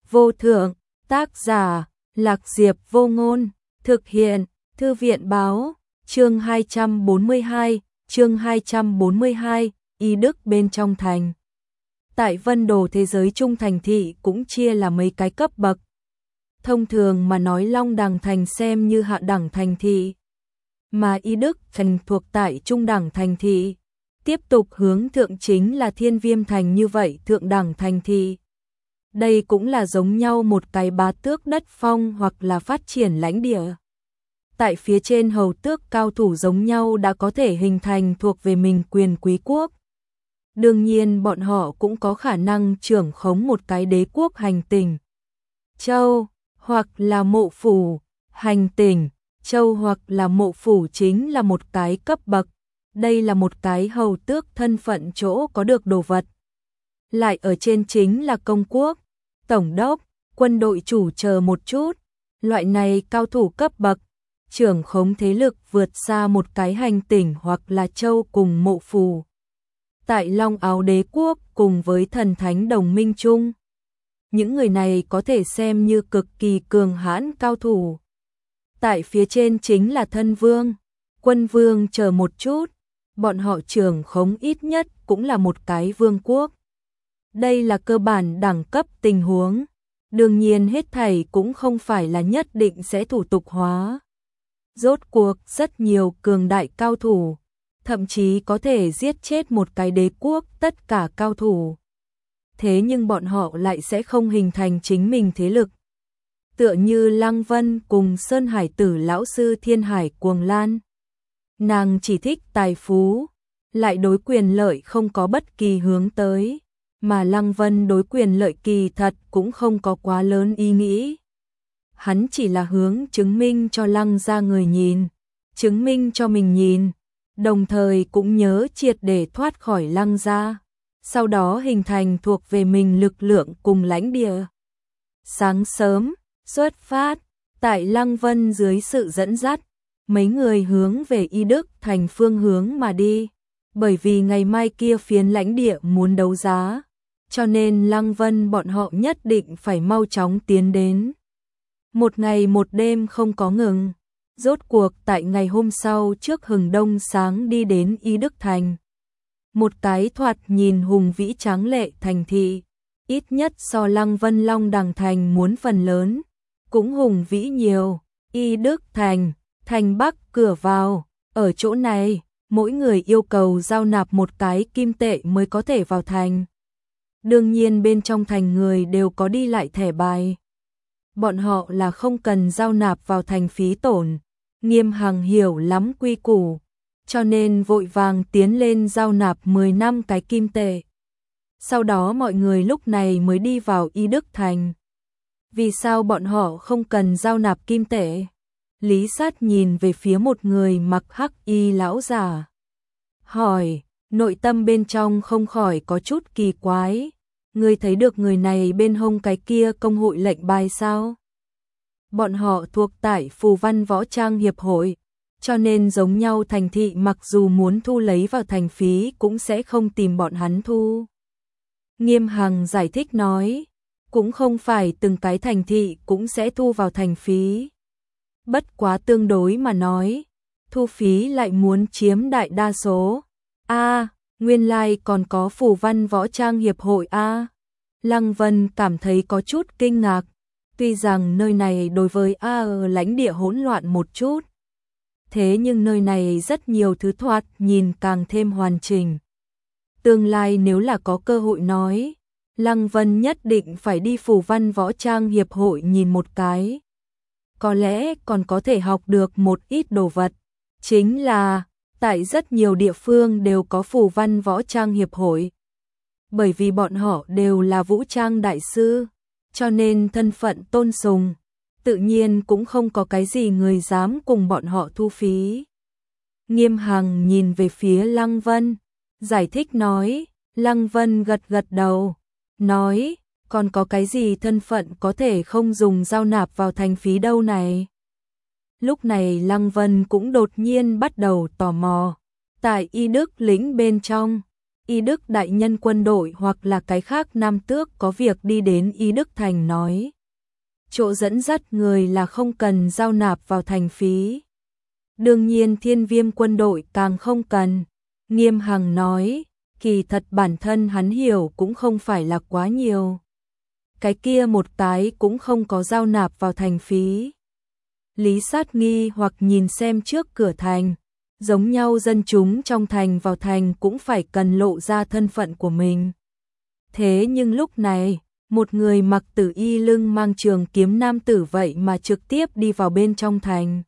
vô thượng, tác giả, Lạc Diệp Vô Ngôn, thực hiện, Thư viện báo, chương 242, Y Đức bên trong thành. Tại Vân Đồ thế giới trung thành thị cũng chia là mấy cái cấp bậc. Thông thường mà nói Long Đằng thành xem như hạ đẳng thành thị, mà Y Đức thành thuộc tại trung đẳng thành thị. Tiếp tục hướng thượng chính là Thiên Viêm thành, như vậy thượng đẳng thành thị. Đây cũng là giống nhau một cái bá tước đất phong hoặc là phát triển lãnh địa. Tại phía trên hầu tước cao thủ giống nhau đã có thể hình thành thuộc về mình quyền quý quốc. Đương nhiên bọn họ cũng có khả năng trưởng khống một cái đế quốc hành tỉnh, châu, hoặc là mộ phủ. Hành tỉnh, châu hoặc là mộ phủ chính là một cái cấp bậc. Đây là một cái hầu tước thân phận chỗ có được đồ vật. Lại ở trên chính là công quốc, tổng đốc, quân đội chủ chờ một chút. Loại này cao thủ cấp bậc, trưởng khống thế lực vượt xa một cái hành tỉnh hoặc là châu cùng mộ phủ. Tại Long Áo đế quốc cùng với thần thánh đồng minh chung, những người này có thể xem như cực kỳ cường hãn cao thủ. Tại phía trên chính là thân vương, quân vương chờ một chút, bọn họ trưởng khống ít nhất cũng là một cái vương quốc. Đây là cơ bản đẳng cấp tình huống. Đương nhiên hết thảy cũng không phải là nhất định sẽ thủ tục hóa. Rốt cuộc rất nhiều cường đại cao thủ, thậm chí có thể giết chết một cái đế quốc tất cả cao thủ. Thế nhưng bọn họ lại sẽ không hình thành chính mình thế lực. Tựa như Lăng Vân cùng Sơn Hải tử lão sư Thiên Hải Cuồng Lan. Nàng chỉ thích tài phú, lại đối quyền lợi không có bất kỳ hướng tới, mà Lăng Vân đối quyền lợi kỳ thật cũng không có quá lớn ý nghĩ. Hắn chỉ là hướng chứng minh cho Lăng gia người nhìn, chứng minh cho mình nhìn, đồng thời cũng nhớ triệt để thoát khỏi Lăng gia, sau đó hình thành thuộc về mình lực lượng cùng lãnh địa. Sáng sớm, xuất phát, tại Lăng Vân dưới sự dẫn dắt, mấy người hướng về Y Đức thành phương hướng mà đi, bởi vì ngày mai kia phiến lãnh địa muốn đấu giá, cho nên Lăng Vân bọn họ nhất định phải mau chóng tiến đến. Một ngày một đêm không có ngừng, rốt cuộc tại ngày hôm sau trước hừng đông sáng đi đến Y Đức thành. Một cái thoạt nhìn hùng vĩ tráng lệ thành thị, ít nhất so Lăng Vân Long Đằng thành muốn phần lớn, cũng hùng vĩ nhiều. Y Đức thành, thành Bắc cửa vào, ở chỗ này, mỗi người yêu cầu giao nạp một cái kim tệ mới có thể vào thành. Đương nhiên bên trong thành người đều có đi lại thẻ bài. Bọn họ là không cần giao nạp vào thành phí tổn. Nghiêm Hằng hiểu lắm quy củ, cho nên vội vàng tiến lên giao nạp 10 năm cái kim tệ. Sau đó mọi người lúc này mới đi vào Y Đức thành. Vì sao bọn họ không cần giao nạp kim tệ? Lý Sát nhìn về phía một người mặc hắc y lão giả, hỏi, nội tâm bên trong không khỏi có chút kỳ quái. Ngươi thấy được người này bên hông cái kia công hội lệnh bài sao? Bọn họ thuộc tại Phù Văn Võ Trang Hiệp hội, cho nên giống nhau thành thị mặc dù muốn thu lấy vào thành phí cũng sẽ không tìm bọn hắn thu. Nghiêm Hằng giải thích nói, cũng không phải từng cái thành thị cũng sẽ thu vào thành phí. Bất quá tương đối mà nói, thu phí lại muốn chiếm đại đa số. Nguyên lai còn có Phù Văn Võ Trang Hiệp hội a. Lăng Vân cảm thấy có chút kinh ngạc, tuy rằng nơi này đối với lãnh địa hỗn loạn một chút, thế nhưng nơi này rất nhiều thứ thoạt nhìn càng thêm hoàn chỉnh. Tương lai nếu là có cơ hội nói, Lăng Vân nhất định phải đi Phù Văn Võ Trang Hiệp hội nhìn một cái. Có lẽ còn có thể học được một ít đồ vật, chính là tại rất nhiều địa phương đều có Phù Văn Võ Trang Hiệp hội. Bởi vì bọn họ đều là vũ trang đại sư, cho nên thân phận tôn sùng, tự nhiên cũng không có cái gì người dám cùng bọn họ thu phí. Nghiêm Hằng nhìn về phía Lăng Vân, giải thích nói. Lăng Vân gật gật đầu, nói, còn có cái gì thân phận có thể không dùng giao nạp vào thành phí đâu này? Lúc này Lăng Vân cũng đột nhiên bắt đầu tò mò, tại Y Đức lĩnh bên trong, Y Đức đại nhân quân đội hoặc là cái khác Nam Tước có việc đi đến Y Đức thành nói. Chỗ dẫn dắt người là không cần giao nạp vào thành phí. Đương nhiên Thiên Viêm quân đội càng không cần. Nghiêm Hằng nói, kỳ thật bản thân hắn hiểu cũng không phải là quá nhiều. Cái kia một cái cũng không có giao nạp vào thành phí. Lý Sát nghi hoặc nhìn xem trước cửa thành, giống nhau dân chúng trong thành vào thành cũng phải cần lộ ra thân phận của mình. Thế nhưng lúc này, một người mặc tử y lưng mang trường kiếm nam tử vậy mà trực tiếp đi vào bên trong thành.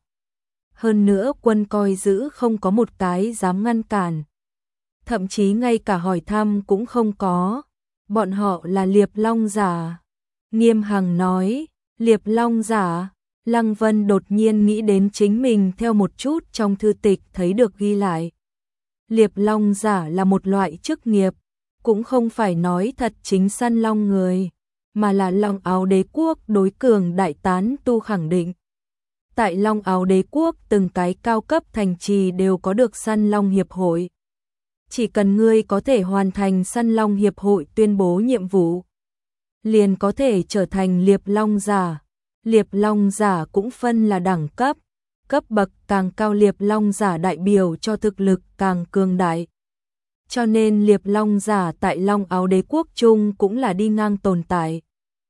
Hơn nữa quân coi giữ không có một cái dám ngăn cản. Thậm chí ngay cả hỏi thăm cũng không có. Bọn họ là Liệp Long giả. Nghiêm Hằng nói, Liệp Long giả. Lăng Vân đột nhiên nghĩ đến chính mình theo một chút trong thư tịch thấy được ghi lại. Liệp Long giả là một loại chức nghiệp, cũng không phải nói thật chính săn long người, mà là Long Áo Đế quốc đối cường đại tán tu khẳng định. Tại Long Áo Đế quốc từng cái cao cấp thành trì đều có được săn long hiệp hội. Chỉ cần ngươi có thể hoàn thành săn long hiệp hội tuyên bố nhiệm vụ, liền có thể trở thành Liệp Long giả. Liệp Long giả cũng phân là đẳng cấp, cấp bậc càng cao Liệp Long giả đại biểu cho thực lực càng cường đại. Cho nên Liệp Long giả tại Long Áo Đế quốc chung cũng là đi ngang tồn tại.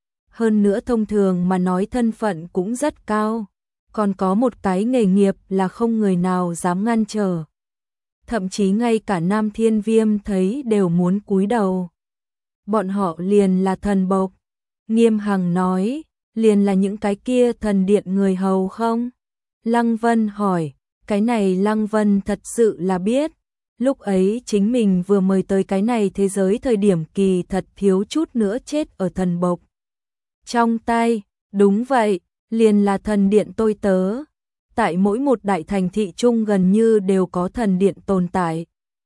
Hơn nữa thông thường mà nói thân phận cũng rất cao, còn có một cái nghề nghiệp là không người nào dám ngăn trở. Thậm chí ngay cả Nam Thiên Viêm thấy đều muốn cúi đầu. Bọn họ liền là thần bộc. Nghiêm Hằng nói, liền là những cái kia thần điện người hầu không? Lăng Vân hỏi, cái này Lăng Vân thật sự là biết. Lúc ấy chính mình vừa mời tới cái này thế giới thời điểm kỳ thật thiếu chút nữa chết ở thần bộc trong tay. Đúng vậy, liền là thần điện tôi tớ. Tại mỗi một đại thành thị trung gần như đều có thần điện tồn tại.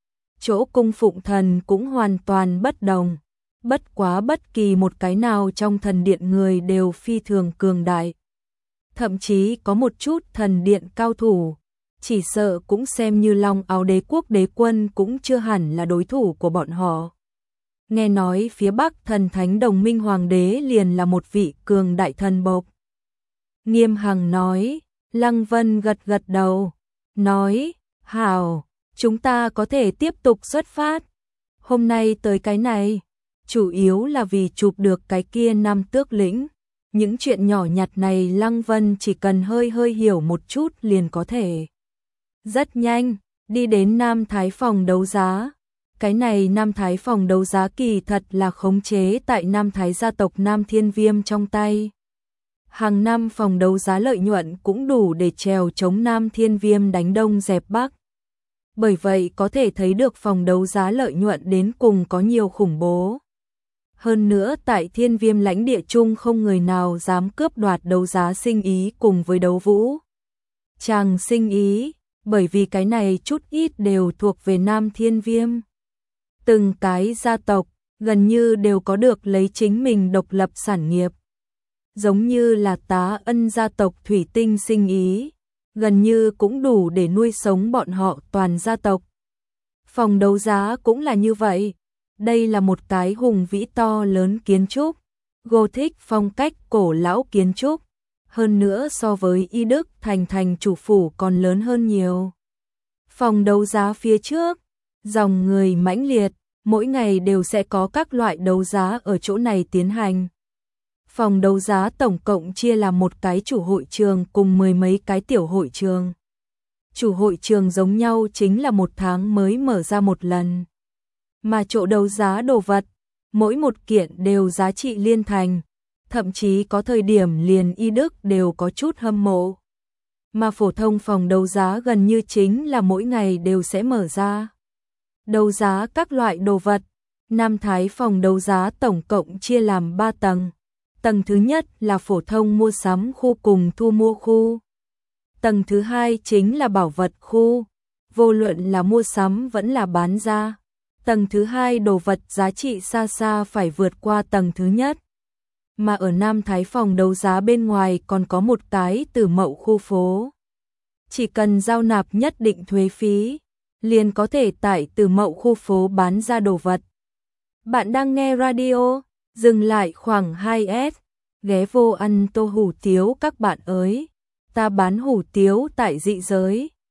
Chỗ cung phụng thần cũng hoàn toàn bất đồng. Bất quá bất kỳ một cái nào trong thần điện người đều phi thường cường đại. Thậm chí có một chút thần điện cao thủ, chỉ sợ cũng xem như Long Áo Đế quốc đế quân cũng chưa hẳn là đối thủ của bọn họ. Nghe nói phía Bắc thần thánh đồng minh hoàng đế liền là một vị cường đại thần bộc. Nghiêm Hằng nói, Lăng Vân gật gật đầu, nói, hảo, chúng ta có thể tiếp tục xuất phát. Hôm nay tới cái này, chủ yếu là vì chụp được cái kia Nam Tước lĩnh. Những chuyện nhỏ nhặt này Lăng Vân chỉ cần hơi hiểu một chút liền có thể. Rất nhanh, đi đến Nam Thái phòng đấu giá. Cái này Nam Thái phòng đấu giá kỳ thật là khống chế tại Nam Thái gia tộc Nam Thiên Viêm trong tay. Hàng năm phòng đấu giá lợi nhuận cũng đủ để trèo chống Nam Thiên Viêm đánh Đông dẹp Bắc. Bởi vậy có thể thấy được phòng đấu giá lợi nhuận đến cùng có nhiều khủng bố. Hơn nữa tại Thiên Viêm lãnh địa chung không người nào dám cướp đoạt đấu giá sinh ý cùng với đấu vũ. Chàng sinh ý, bởi vì cái này chút ít đều thuộc về Nam Thiên Viêm. Từng cái gia tộc gần như đều có được lấy chính mình độc lập sản nghiệp. Giống như là Tá Ân gia tộc thủy tinh sinh ý, gần như cũng đủ để nuôi sống bọn họ toàn gia tộc. Phòng đấu giá cũng là như vậy. Đây là một cái hùng vĩ to lớn kiến trúc, Gothic phong cách cổ lão kiến trúc, hơn nữa so với Y Đức thành chủ phủ còn lớn hơn nhiều. Phòng đấu giá phía trước, dòng người mãnh liệt, mỗi ngày đều sẽ có các loại đấu giá ở chỗ này tiến hành. Phòng đấu giá tổng cộng chia làm một cái chủ hội trường cùng mười mấy cái tiểu hội trường. Chủ hội trường giống nhau chính là một tháng mới mở ra một lần. Mà chỗ đấu giá đồ vật, mỗi một kiện đều giá trị liên thành, thậm chí có thời điểm liền Y Đức đều có chút hâm mộ. Mà phổ thông phòng đấu giá gần như chính là mỗi ngày đều sẽ mở ra. Đấu giá các loại đồ vật, Nam Thái phòng đấu giá tổng cộng chia làm 3 tầng. Tầng thứ nhất là phổ thông mua sắm khu cùng thu mua khu. Tầng thứ hai chính là bảo vật khu, vô luận là mua sắm vẫn là bán ra. Tầng thứ hai đồ vật giá trị xa xa phải vượt qua tầng thứ nhất. Mà ở Nam Thái phòng đấu giá bên ngoài còn có một cái Tử Mậu khu phố. Chỉ cần giao nạp nhất định thuế phí, liền có thể tải từ Mậu khu phố bán ra đồ vật. Bạn đang nghe radio, dừng lại khoảng 2S, ghé vô ăn tô hủ tiếu các bạn ơi. Ta bán hủ tiếu tại Dị Giới.